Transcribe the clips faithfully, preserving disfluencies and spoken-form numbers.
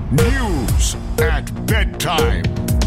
News at bedtime.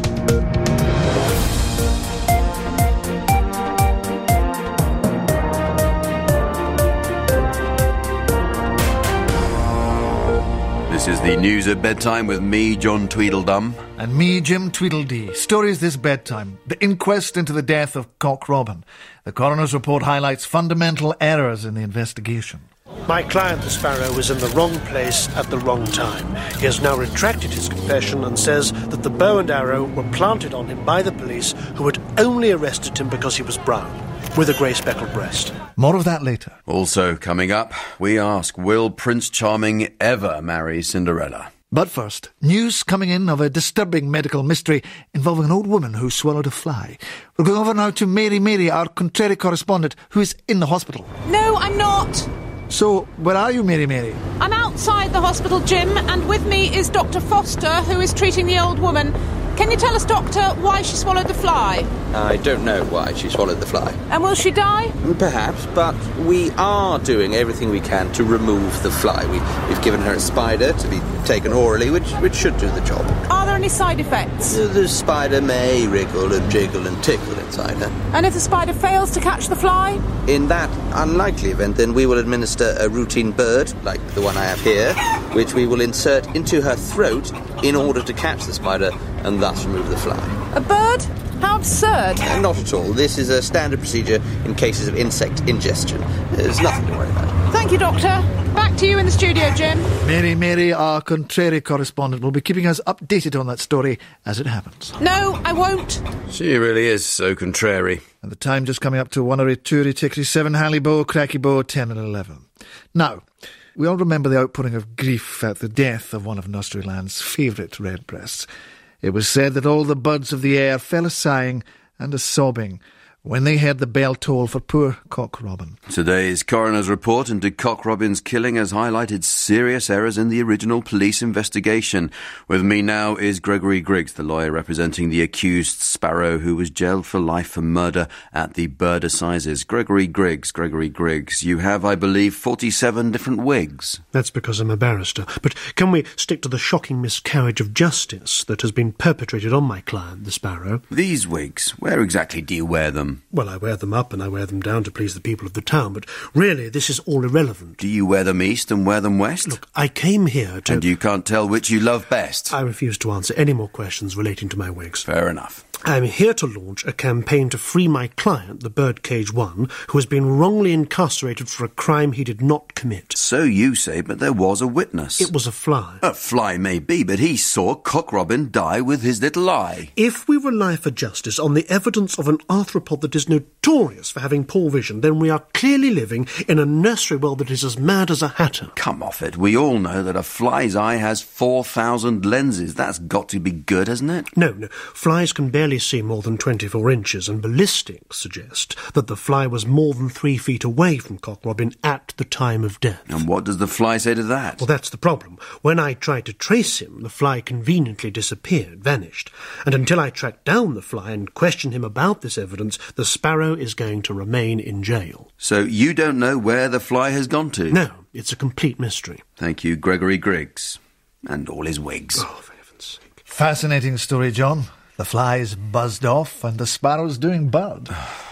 This is the News at Bedtime with me, John Tweedledum. And me, Jim Tweedledee. Stories this bedtime. The inquest into the death of Cock Robin. The coroner's report highlights fundamental errors in the investigation. My client, the Sparrow, was in the wrong place at the wrong time. He has now retracted his confession and says that the bow and arrow were planted on him by the police, who had only arrested him because he was brown, with a grey speckled breast. More of that later. Also coming up, we ask, will Prince Charming ever marry Cinderella? But first, news coming in of a disturbing medical mystery involving an old woman who swallowed a fly. We're going over now to Mary Mary, our contrary correspondent, who is in the hospital. No, I'm not. So, where are you, Mary Mary? I'm outside the hospital, Jim, and with me is Doctor Foster, who is treating the old woman. Can you tell us, Doctor, why she swallowed the fly? I don't know why she swallowed the fly. And will she die? Perhaps, but we are doing everything we can to remove the fly. We, we've given her a spider to be taken orally, which, which should do the job. Are there any side effects? The, the spider may wriggle and jiggle and tickle inside her. And if the spider fails to catch the fly? In that unlikely event, then we will administer a routine bird, like the one I have here, which we will insert into her throat in order to catch the spider and thus remove the fly. A bird? How absurd. Uh, not at all. This is a standard procedure in cases of insect ingestion. There's nothing to worry about. Thank you, Doctor. Back to you in the studio, Jim. Mary Mary, our contrary correspondent, will be keeping us updated on that story as it happens. No, I won't. She really is so contrary. And the time just coming up to one oh eight, two eighty seven, Hallybow, Crackybow, ten and eleven. Now, we all remember the outpouring of grief at the death of one of Nurseryland's favourite redbreasts. It was said that all the buds of the air fell a-sighing and a-sobbing when they heard the bell toll for poor Cock Robin. Today's coroner's report into Cock Robin's killing has highlighted serious errors in the original police investigation. With me now is Gregory Griggs, the lawyer representing the accused Sparrow, who was jailed for life for murder at the Bird Assizes. Gregory Griggs, Gregory Griggs, you have, I believe, forty-seven different wigs. That's because I'm a barrister. But can we stick to the shocking miscarriage of justice that has been perpetrated on my client, the Sparrow? These wigs, where exactly do you wear them? Well, I wear them up and I wear them down to please the people of the town, but really this is all irrelevant. Do you wear them east and wear them west? Look, I came here to... And you can't tell which you love best? I refuse to answer any more questions relating to my wigs. Fair enough. I'm here to launch a campaign to free my client, the Birdcage One, who has been wrongly incarcerated for a crime he did not commit. So you say, but there was a witness. It was a fly. A fly may be, but he saw Cock Robin die with his little eye. If we rely for justice on the evidence of an arthropod that is notorious for having poor vision, then we are clearly living in a nursery world that is as mad as a hatter. Come off it. We all know that a fly's eye has four thousand lenses. That's got to be good, hasn't it? No, no. Flies can barely see more than twenty-four inches, and ballistics suggest that the fly was more than three feet away from Cock Robin at the time of death. And what does the fly say to that? Well, that's the problem. When I tried to trace him, the fly conveniently disappeared, vanished. And until I track down the fly and question him about this evidence, the Sparrow is going to remain in jail. So you don't know where the fly has gone to? No, it's a complete mystery. Thank you, Gregory Griggs. And all his wigs. Oh, for heaven's sake. Fascinating story, John. The fly's buzzed off and the sparrow's doing bud.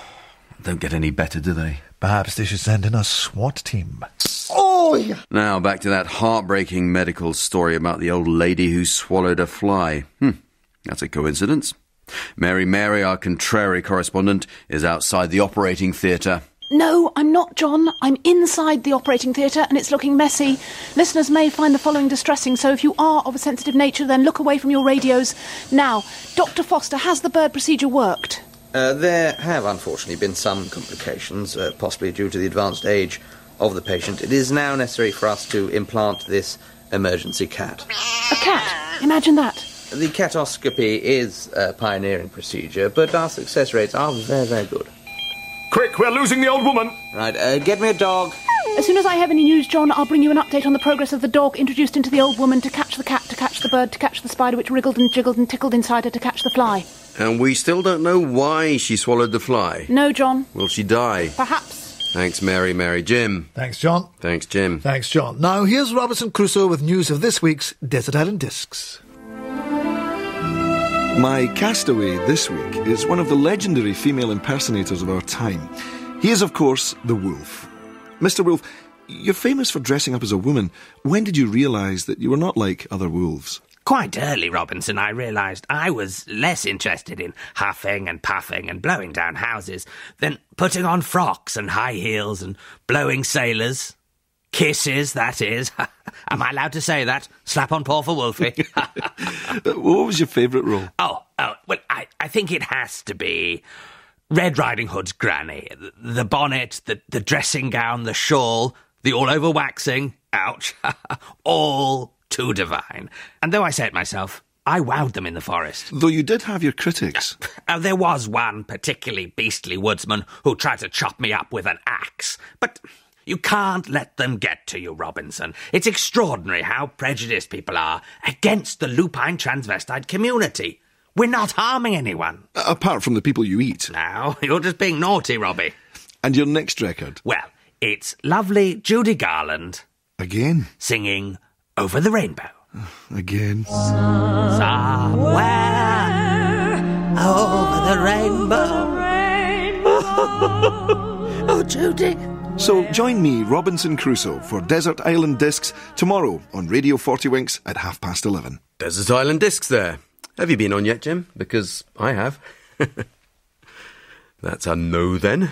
Don't get any better, do they? Perhaps they should send in a SWAT team. Oh, yeah. Now, back to that heartbreaking medical story about the old lady who swallowed a fly. Hmm, that's a coincidence. Mary Mary, our contrary correspondent, is outside the operating theatre. No, I'm not, John. I'm inside the operating theatre and it's looking messy. Listeners may find the following distressing, so if you are of a sensitive nature, then look away from your radios. Now, Doctor Foster, has the bird procedure worked? Uh, there have, unfortunately, been some complications, uh, possibly due to the advanced age of the patient. It is now necessary for us to implant this emergency cat. A cat? Imagine that. The catoscopy is a pioneering procedure, but our success rates are very, very good. Quick, we're losing the old woman. Right, uh, get me a dog. As soon as I have any news, John, I'll bring you an update on the progress of the dog introduced into the old woman to catch the cat, to catch the bird, to catch the spider which wriggled and jiggled and tickled inside her to catch the fly. And we still don't know why she swallowed the fly. No, John. Will she die? Perhaps. Thanks, Mary, Mary. Jim. Thanks, John. Thanks, Jim. Thanks, John. Now, here's Robinson Crusoe with news of this week's Desert Island Discs. My castaway this week is one of the legendary female impersonators of our time. He is, of course, the Wolf. Mister Wolf, you're famous for dressing up as a woman. When did you realise that you were not like other wolves? Quite early, Robinson, I realised I was less interested in huffing and puffing and blowing down houses than putting on frocks and high heels and blowing sailors. Kisses, that is. Am I allowed to say that? Slap on paw for Wolfie. What was your favourite role? Oh, oh, well, I, I think it has to be Red Riding Hood's granny. The, the bonnet, the, the dressing gown, the shawl, the all-over waxing. Ouch. All too divine. And though I say it myself, I wowed them in the forest. Though you did have your critics. Uh, there was one particularly beastly woodsman who tried to chop me up with an axe. But you can't let them get to you, Robinson. It's extraordinary how prejudiced people are against the lupine transvestite community. We're not harming anyone. Uh, apart from the people you eat. Now, you're just being naughty, Robbie. And your next record? Well, it's lovely Judy Garland. Again? Singing Over the Rainbow. Again. Somewhere over the rainbow. Oh, Judy. So join me, Robinson Crusoe, for Desert Island Discs tomorrow on Radio forty Winks at half past eleven. Desert Island Discs there. Have you been on yet, Jim? Because I have. That's a no, then.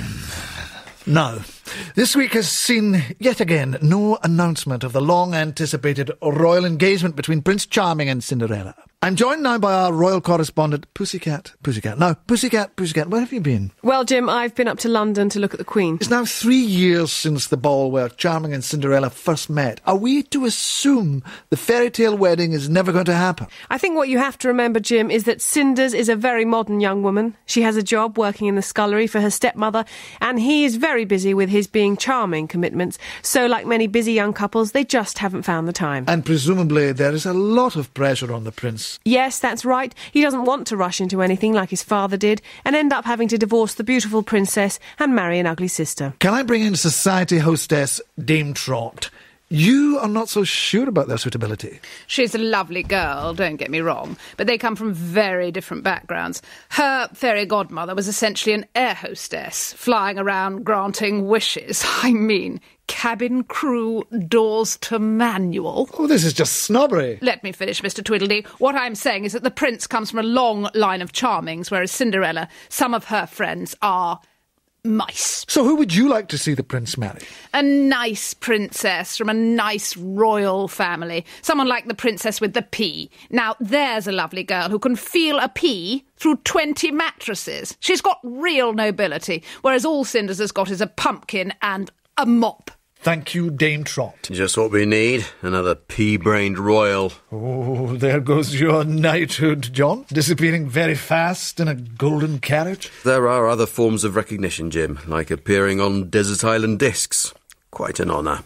No. This week has seen, yet again, no announcement of the long-anticipated royal engagement between Prince Charming and Cinderella. I'm joined now by our royal correspondent, Pussycat. Pussycat. Now, Pussycat, Pussycat, where have you been? Well, Jim, I've been up to London to look at the Queen. It's now three years since the ball where Charming and Cinderella first met. Are we to assume the fairy tale wedding is never going to happen? I think what you have to remember, Jim, is that Cinders is a very modern young woman. She has a job working in the scullery for her stepmother, and he is very busy with his being charming commitments. So, like many busy young couples, they just haven't found the time. And presumably there is a lot of pressure on the prince. Yes, that's right. He doesn't want to rush into anything like his father did and end up having to divorce the beautiful princess and marry an ugly sister. Can I bring in society hostess Dame Trot? You are not so sure about their suitability. She's a lovely girl, don't get me wrong, but they come from very different backgrounds. Her fairy godmother was essentially an air hostess, flying around granting wishes. I mean, cabin crew, doors to manual. Oh, this is just snobbery. Let me finish, Mister Tweedledee. What I'm saying is that the prince comes from a long line of charmings, whereas Cinderella, some of her friends are mice. So who would you like to see the prince marry? A nice princess from a nice royal family. Someone like the princess with the pea. Now, there's a lovely girl who can feel a pea through twenty mattresses. She's got real nobility, whereas all Cinders has got is a pumpkin and a mop. Thank you, Dame Trot. Just what we need. Another pea-brained royal. Oh, there goes your knighthood, John. Disappearing very fast in a golden carriage. There are other forms of recognition, Jim, like appearing on Desert Island Discs. Quite an honour.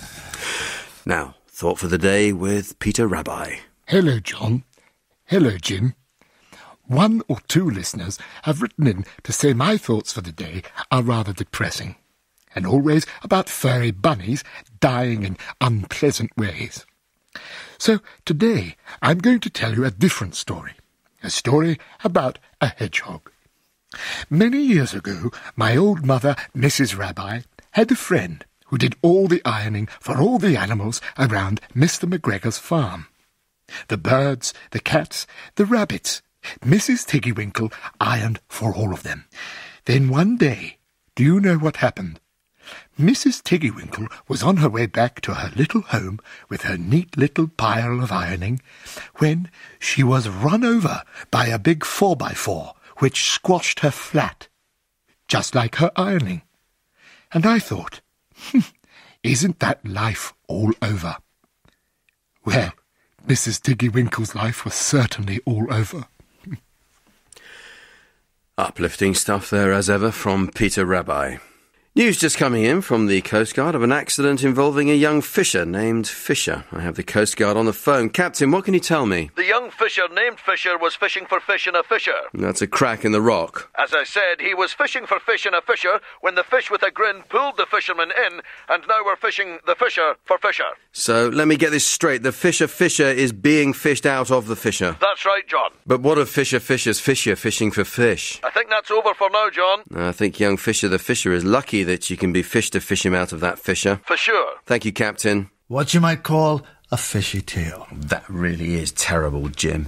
Now, thought for the day with Peter Rabbi. Hello, John. Hello, Jim. One or two listeners have written in to say my thoughts for the day are rather depressing, and always about furry bunnies dying in unpleasant ways. So today I'm going to tell you a different story, a story about a hedgehog. Many years ago, my old mother, Missus Rabbi, had a friend who did all the ironing for all the animals around Mister McGregor's farm. The birds, the cats, the rabbits. Missus Tiggywinkle ironed for all of them. Then one day, do you know what happened? Missus Tiggywinkle was on her way back to her little home with her neat little pile of ironing when she was run over by a big four by four which squashed her flat, just like her ironing. And I thought, hm, isn't that life all over? Well, Missus Tiggywinkle's life was certainly all over. Uplifting stuff there, as ever, from Peter Rabbi. News just coming in from the Coast Guard of an accident involving a young fisher named Fisher. I have the Coast Guard on the phone. Captain, what can you tell me? The young fisher named Fisher was fishing for fish in a fisher. That's a crack in the rock. As I said, he was fishing for fish in a fisher when the fish with a grin pulled the fisherman in, and now we're fishing the fisher for Fisher. So, let me get this straight. The Fisher Fisher is being fished out of the fisher. That's right, John. But what of Fisher Fisher's Fisher fishing for fish? I think that's over for now, John. I think young Fisher the Fisher is lucky that you can be fished to fish him out of that fisher. For sure. Thank you, Captain. What you might call a fishy tale. That really is terrible, Jim.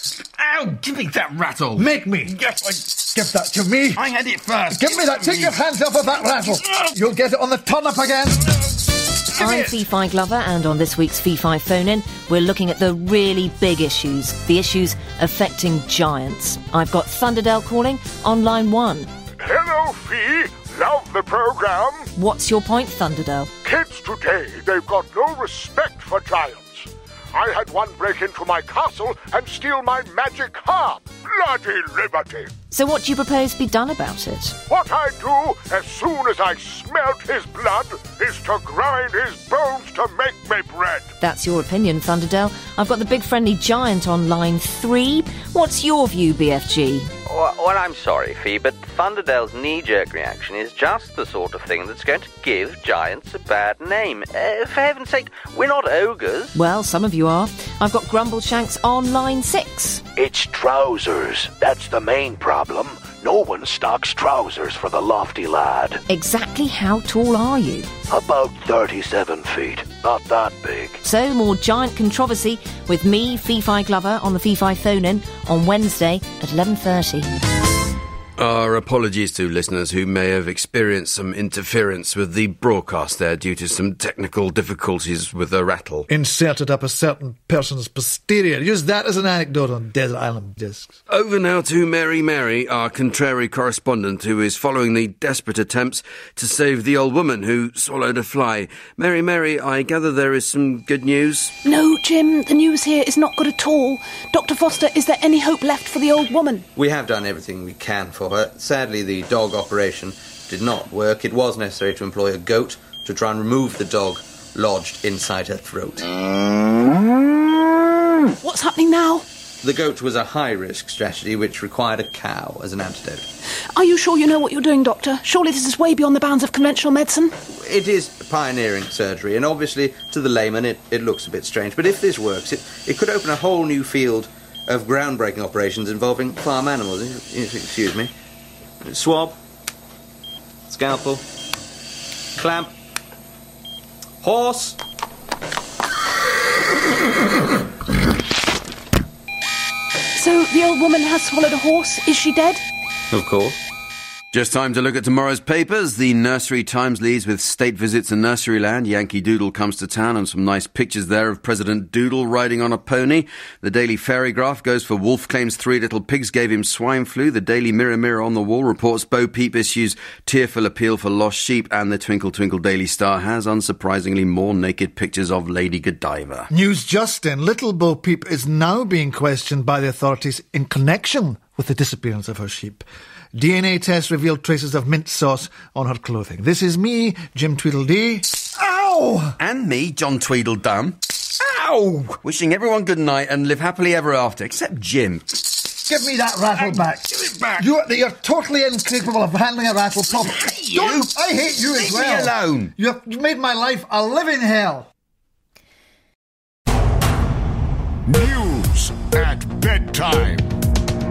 Ow! Give me that rattle! Make me! Yes, I... Give that to me! I had it first! Give me that! Take your hands off of that rattle! You'll get it on the turn-up again! I'm Fee-Fi Glover, and on this week's Fee-Fi Phone-In, we're looking at the really big issues, the issues affecting giants. I've got Thunderdale calling on line one. Hello, Fee. Love the programme. What's your point, Thunderdale? Kids today, they've got no respect for giants. I had one break into my castle and steal my magic harp. Bloody liberty. So what do you propose be done about it? What I do as soon as I smelt his blood is to grind his bones to make me bread. That's your opinion, Thunderdale. I've got the big friendly giant on line three. What's your view, B F G? Well, well, I'm sorry, Fee, but Thunderdale's knee-jerk reaction is just the sort of thing that's going to give giants a bad name. Uh, for heaven's sake, we're not ogres. Well, some of you are. I've got Grumbleshanks on line six. It's trousers. That's the main problem. No one stocks trousers for the lofty lad. Exactly how tall are you? About thirty-seven feet. Not that big. So, more giant controversy with me, Fee-Fi Glover, on the Fee-Fi Phone-In on Wednesday at eleven thirty. Our apologies to listeners who may have experienced some interference with the broadcast there due to some technical difficulties with the rattle. Inserted up a certain person's posterior. Use that as an anecdote on Desert Island Discs. Over now to Mary Mary, our contrary correspondent, who is following the desperate attempts to save the old woman who swallowed a fly. Mary Mary, I gather there is some good news? No, Jim, the news here is not good at all. Doctor Foster, is there any hope left for the old woman? We have done everything we can for her. Sadly, the dog operation did not work. It was necessary to employ a goat to try and remove the dog lodged inside her throat. What's happening now? The goat was a high-risk strategy which required a cow as an antidote. Are you sure you know what you're doing, Doctor? Surely this is way beyond the bounds of conventional medicine. It is pioneering surgery, and obviously, to the layman, it, it looks a bit strange. But if this works, it, it could open a whole new field of groundbreaking operations involving farm animals. Excuse me. Swab. Scalpel. Clamp. Horse. So the old woman has swallowed a horse. Is she dead? Of course. Just time to look at tomorrow's papers. The Nursery Times leads with state visits in Nurseryland. Yankee Doodle comes to town and some nice pictures there of President Doodle riding on a pony. The Daily Fairygraph goes for Wolf claims three little pigs gave him swine flu. The Daily Mirror Mirror on the Wall reports Bo Peep issues tearful appeal for lost sheep. And the Twinkle Twinkle Daily Star has, unsurprisingly, more naked pictures of Lady Godiva. News just in. Little Bo Peep is now being questioned by the authorities in connection with the disappearance of her sheep. D N A tests revealed traces of mint sauce on her clothing. This is me, Jim Tweedledee. Ow! And me, John Tweedledum. Ow! Wishing everyone good night and live happily ever after, except Jim. Give me that rattle back. Give it back. You're, you're totally incapable of handling a rattle properly. I hate you. Don't, I hate you Leave as well. me alone. You've made my life a living hell. News at bedtime.